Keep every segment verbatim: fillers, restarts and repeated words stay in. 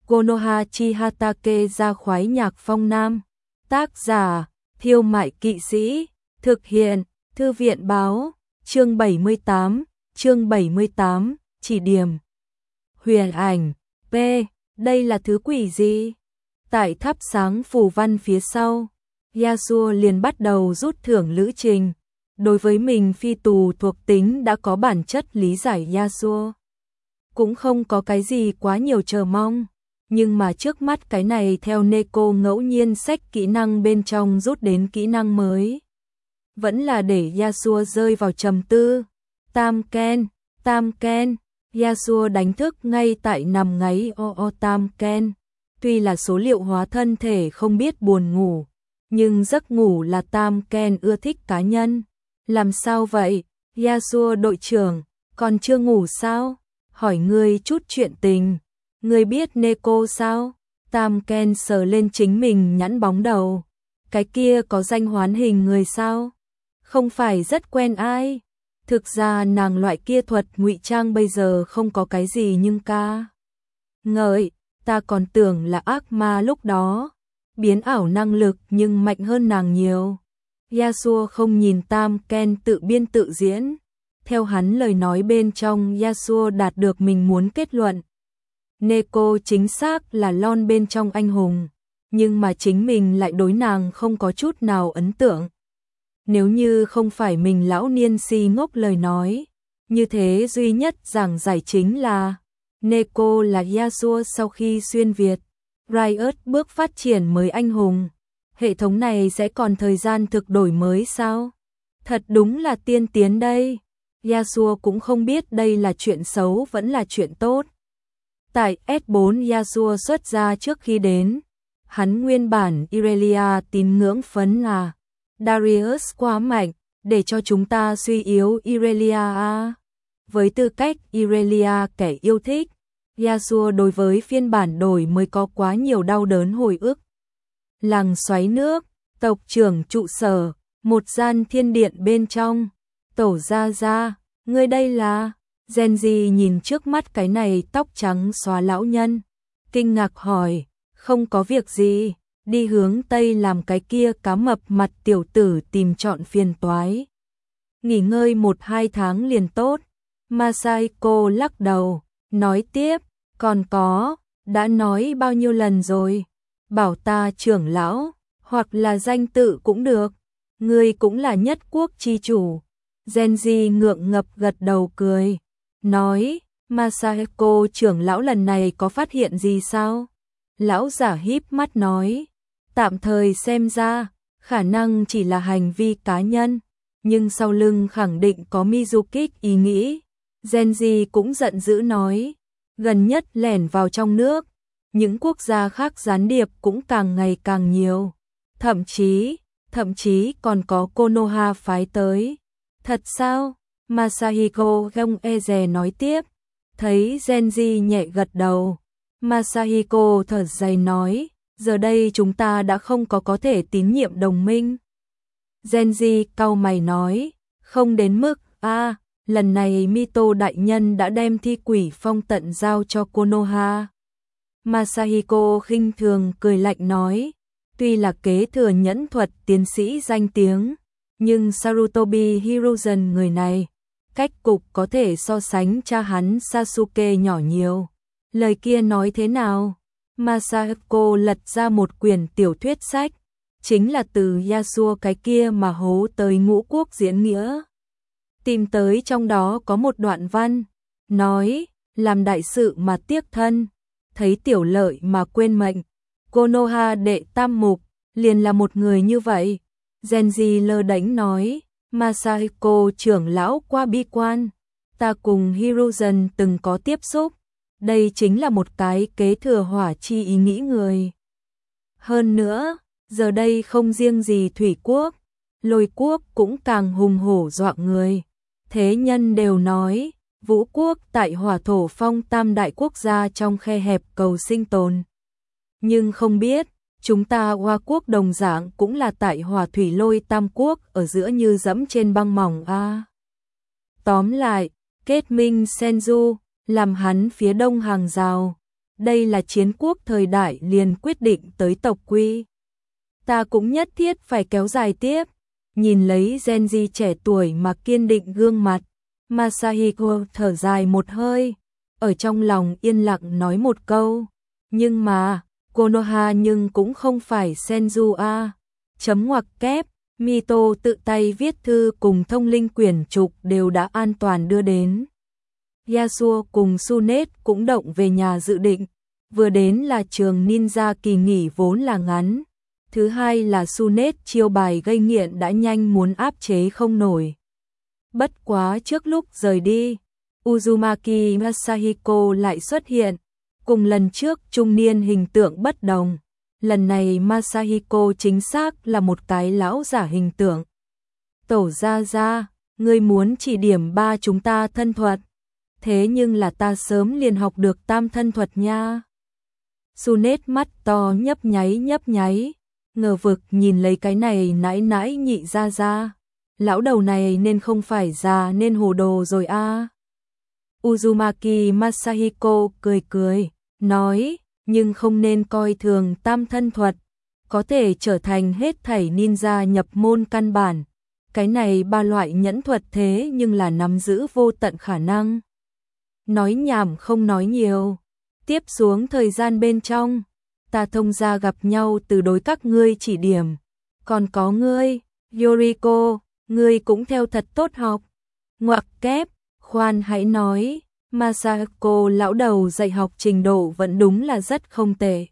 Konoha chi Hatake ra khoái nhạc phong nam. Tác giả, Thiêu Mại Kỵ Sĩ. Thực hiện, Thư viện Báo. Chương bảy mươi tám, chương bảy mươi tám, chỉ điểm. Huyền ảnh, P, đây là thứ quỷ gì? Tại thắp sáng phù văn phía sau, Yasuo liền bắt đầu rút thưởng lữ trình. Đối với mình phi tù thuộc tính đã có bản chất lý giải, Yasuo cũng không có cái gì quá nhiều chờ mong. Nhưng mà trước mắt cái này theo Neko ngẫu nhiên xách kỹ năng bên trong rút đến kỹ năng mới, vẫn là để Yasuo rơi vào trầm tư. Tam Ken, Tam Ken, Yasuo đánh thức ngay tại nằm ngáy o o Tam Ken. Tuy là số liệu hóa thân thể không biết buồn ngủ, nhưng giấc ngủ là Tam Ken ưa thích cá nhân. Làm sao vậy, Yasuo đội trưởng, còn chưa ngủ sao? Hỏi ngươi chút chuyện tình. Ngươi biết Neko sao? Tam Ken sờ lên chính mình nhẵn bóng đầu. Cái kia có danh hoán hình người sao? Không phải rất quen ai. Thực ra nàng loại kia thuật ngụy trang bây giờ không có cái gì nhưng ca ngợi, ta còn tưởng là ác ma lúc đó. Biến ảo năng lực nhưng mạnh hơn nàng nhiều. Yasuo không nhìn Tam Ken tự biên tự diễn. Theo hắn lời nói bên trong, Yasuo đạt được mình muốn kết luận. Neko chính xác là lon bên trong anh hùng, nhưng mà chính mình lại đối nàng không có chút nào ấn tượng. Nếu như không phải mình lão niên si ngốc lời nói, như thế duy nhất giảng giải chính là Neko là Yasuo sau khi xuyên Việt, Riot bước phát triển mới anh hùng. Hệ thống này sẽ còn thời gian thực đổi mới sao? Thật đúng là tiên tiến đây. Yasuo cũng không biết đây là chuyện xấu vẫn là chuyện tốt. Tại S bốn Yasuo xuất ra trước khi đến, hắn nguyên bản Irelia tín ngưỡng phấn à. Darius quá mạnh, để cho chúng ta suy yếu Irelia à. Với tư cách Irelia kẻ yêu thích, Yasuo đối với phiên bản đổi mới có quá nhiều đau đớn hồi ức. Làng xoáy nước, tộc trưởng trụ sở, một gian thiên điện bên trong. Tổ gia gia, ngươi đây là... Genji nhìn trước mắt cái này tóc trắng xóa lão nhân, kinh ngạc hỏi, không có việc gì, đi hướng Tây làm cái kia cá mập mặt tiểu tử tìm trọn phiền toái. Nghỉ ngơi một hai tháng liền tốt. Masahiko lắc đầu, nói tiếp, còn có, đã nói bao nhiêu lần rồi, bảo ta trưởng lão, hoặc là danh tự cũng được, ngươi cũng là nhất quốc chi chủ. Genji ngượng ngập gật đầu cười, nói, Masahiko trưởng lão lần này có phát hiện gì sao? Lão giả híp mắt nói, tạm thời xem ra, khả năng chỉ là hành vi cá nhân, nhưng sau lưng khẳng định có Mizuki ý nghĩ. Genji cũng giận dữ nói, gần nhất lẻn vào trong nước, những quốc gia khác gián điệp cũng càng ngày càng nhiều, thậm chí, thậm chí còn có Konoha phái tới. Thật sao? Masahiko gong e dè nói tiếp. Thấy Genji nhẹ gật đầu, Masahiko thở dài nói, giờ đây chúng ta đã không có có thể tín nhiệm đồng minh. Genji cau mày nói, không đến mức, a à, lần này Mito đại nhân đã đem thi quỷ phong tận giao cho Konoha. Masahiko khinh thường cười lạnh nói, tuy là kế thừa nhẫn thuật tiến sĩ danh tiếng, nhưng Sarutobi Hiruzen người này, cách cục có thể so sánh cha hắn Sasuke nhỏ nhiều. Lời kia nói thế nào? Masahiko lật ra một quyển tiểu thuyết sách, chính là từ Yasuo cái kia mà hố tới ngũ quốc diễn nghĩa. Tìm tới trong đó có một đoạn văn, nói, làm đại sự mà tiếc thân, thấy tiểu lợi mà quên mệnh. Konoha đệ tam mục, liền là một người như vậy. Genji lơ đánh nói, Masahiko trưởng lão qua bi quan, ta cùng Hiruzen từng có tiếp xúc, đây chính là một cái kế thừa hỏa chi ý nghĩ người. Hơn nữa, giờ đây không riêng gì thủy quốc, lôi quốc cũng càng hùng hổ dọa người. Thế nhân đều nói, vũ quốc tại hỏa thổ phong tam đại quốc gia trong khe hẹp cầu sinh tồn. Nhưng không biết, chúng ta Hoa quốc đồng dạng cũng là tại hỏa thủy lôi tam quốc ở giữa như dẫm trên băng mỏng a. À. Tóm lại, kết minh Senju, làm hắn phía đông hàng rào, đây là chiến quốc thời đại liền quyết định tới tộc quy. Ta cũng nhất thiết phải kéo dài tiếp. Nhìn lấy Genji trẻ tuổi mà kiên định gương mặt, Masahiko thở dài một hơi, ở trong lòng yên lặng nói một câu, nhưng mà, Konoha nhưng cũng không phải Senju a. Chấm ngoặc kép, Mito tự tay viết thư cùng thông linh quyển trục đều đã an toàn đưa đến. Yasuo cùng Sunet cũng động về nhà dự định, vừa đến là trường ninja kỳ nghỉ vốn là ngắn. Thứ hai là Sunet chiêu bài gây nghiện đã nhanh muốn áp chế không nổi. Bất quá trước lúc rời đi, Uzumaki Masahiko lại xuất hiện, cùng lần trước trung niên hình tượng bất đồng. Lần này Masahiko chính xác là một cái lão giả hình tượng. Tổ gia gia, ngươi muốn chỉ điểm ba chúng ta thân thuật. Thế nhưng là ta sớm liền học được tam thân thuật nha. Sunet mắt to nhấp nháy nhấp nháy, ngờ vực nhìn lấy cái này nãi nãi nhị gia gia. Lão đầu này nên không phải già nên hồ đồ rồi a. À. Uzumaki Masahiko cười cười, nói, nhưng không nên coi thường tam thân thuật, có thể trở thành hết thảy ninja nhập môn căn bản. Cái này ba loại nhẫn thuật thế nhưng là nắm giữ vô tận khả năng. Nói nhảm không nói nhiều, tiếp xuống thời gian bên trong, ta thông gia gặp nhau từ đối các ngươi chỉ điểm, còn có ngươi, Yoriko, ngươi cũng theo thật tốt học. Ngoặc kép, khoan hãy nói, Masahiko lão đầu dạy học trình độ vẫn đúng là rất không tệ.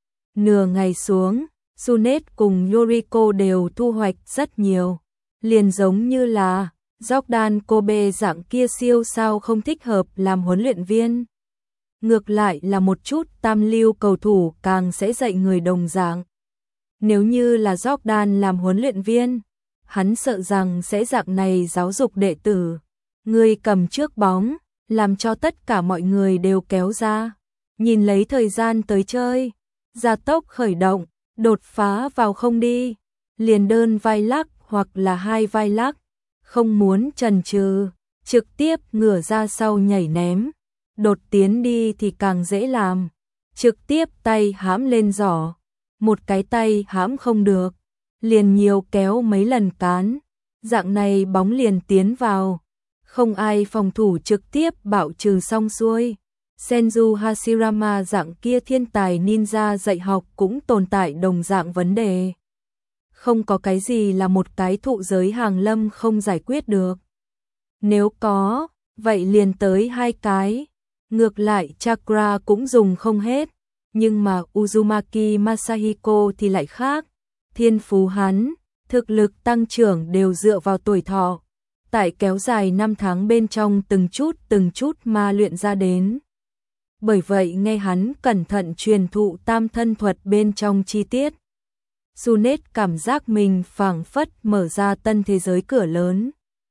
Nửa ngày xuống, Sunet cùng Yoriko đều thu hoạch rất nhiều, liền giống như là Jordan Kobe dạng kia siêu sao không thích hợp làm huấn luyện viên. Ngược lại là một chút tam lưu cầu thủ càng sẽ dạy người đồng dạng. Nếu như là Jordan làm huấn luyện viên, hắn sợ rằng sẽ dạng này giáo dục đệ tử. Người cầm trước bóng, làm cho tất cả mọi người đều kéo ra. Nhìn lấy thời gian tới chơi, gia tốc khởi động, đột phá vào không đi. Liền đơn vai lắc hoặc là hai vai lắc, không muốn chần chừ, trực tiếp ngửa ra sau nhảy ném. Đột tiến đi thì càng dễ làm, trực tiếp tay hãm lên giỏ, một cái tay hãm không được, liền nhiều kéo mấy lần cán, dạng này bóng liền tiến vào, không ai phòng thủ trực tiếp bạo trừ xong xuôi. Senju Hashirama dạng kia thiên tài ninja dạy học cũng tồn tại đồng dạng vấn đề. Không có cái gì là một cái thụ giới hàng lâm không giải quyết được. Nếu có, vậy liền tới hai cái. Ngược lại chakra cũng dùng không hết, nhưng mà Uzumaki Masahiko thì lại khác. Thiên phú hắn, thực lực tăng trưởng đều dựa vào tuổi thọ. Tại kéo dài năm tháng bên trong từng chút từng chút mà luyện ra đến. Bởi vậy nghe hắn cẩn thận truyền thụ tam thân thuật bên trong chi tiết. Sunet cảm giác mình phảng phất mở ra tân thế giới cửa lớn.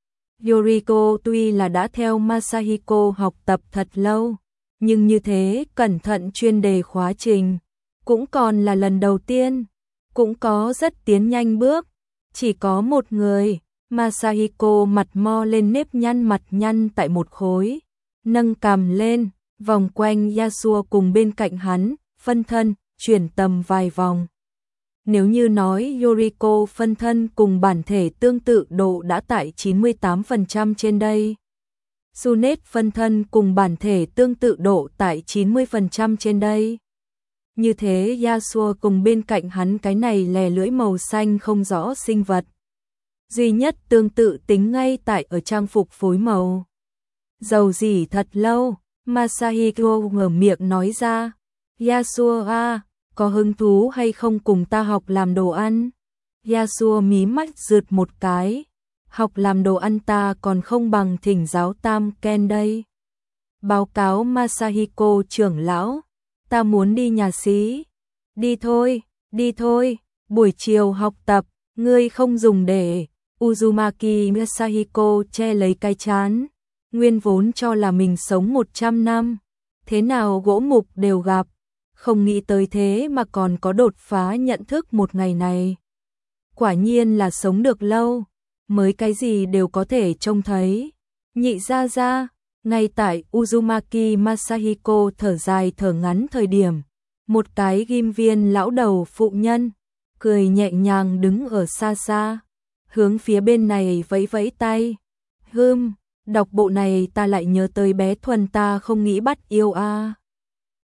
Yoriko tuy là đã theo Masahiko học tập thật lâu, nhưng như thế cẩn thận chuyên đề khóa trình, cũng còn là lần đầu tiên, cũng có rất tiến nhanh bước, chỉ có một người, Masahiko mặt mo lên nếp nhăn mặt nhăn tại một khối, nâng cằm lên, vòng quanh Yasuo cùng bên cạnh hắn, phân thân, chuyển tầm vài vòng. Nếu như nói Yoriko phân thân cùng bản thể tương tự độ đã tại chín mươi tám phần trăm trên đây. Sunet phân thân cùng bản thể tương tự độ tại chín mươi phần trăm trên đây. Như thế Yasuo cùng bên cạnh hắn cái này lè lưỡi màu xanh không rõ sinh vật. Duy nhất tương tự tính ngay tại ở trang phục phối màu. Dầu gì thật lâu, Masahiko ngửa miệng nói ra, Yasuo a, có hứng thú hay không cùng ta học làm đồ ăn? Yasuo mí mắt rượt một cái, học làm đồ ăn ta còn không bằng thỉnh giáo Tam Ken đây. Báo cáo Masahiko trưởng lão, ta muốn đi nhà xí. Đi thôi, đi thôi, buổi chiều học tập, ngươi không dùng để. Uzumaki Masahiko che lấy cái chán, nguyên vốn cho là mình sống một trăm năm, thế nào gỗ mục đều gặp, không nghĩ tới thế mà còn có đột phá nhận thức một ngày này. Quả nhiên là sống được lâu, mới cái gì đều có thể trông thấy. Nhị gia gia, Ngay tại Uzumaki Masahiko thở dài thở ngắn thời điểm, một cái ghim viên lão đầu phụ nhân, cười nhẹ nhàng đứng ở xa xa, hướng phía bên này vẫy vẫy tay. Hừm, đọc bộ này ta lại nhớ tới bé Thuần ta không nghĩ bắt yêu a.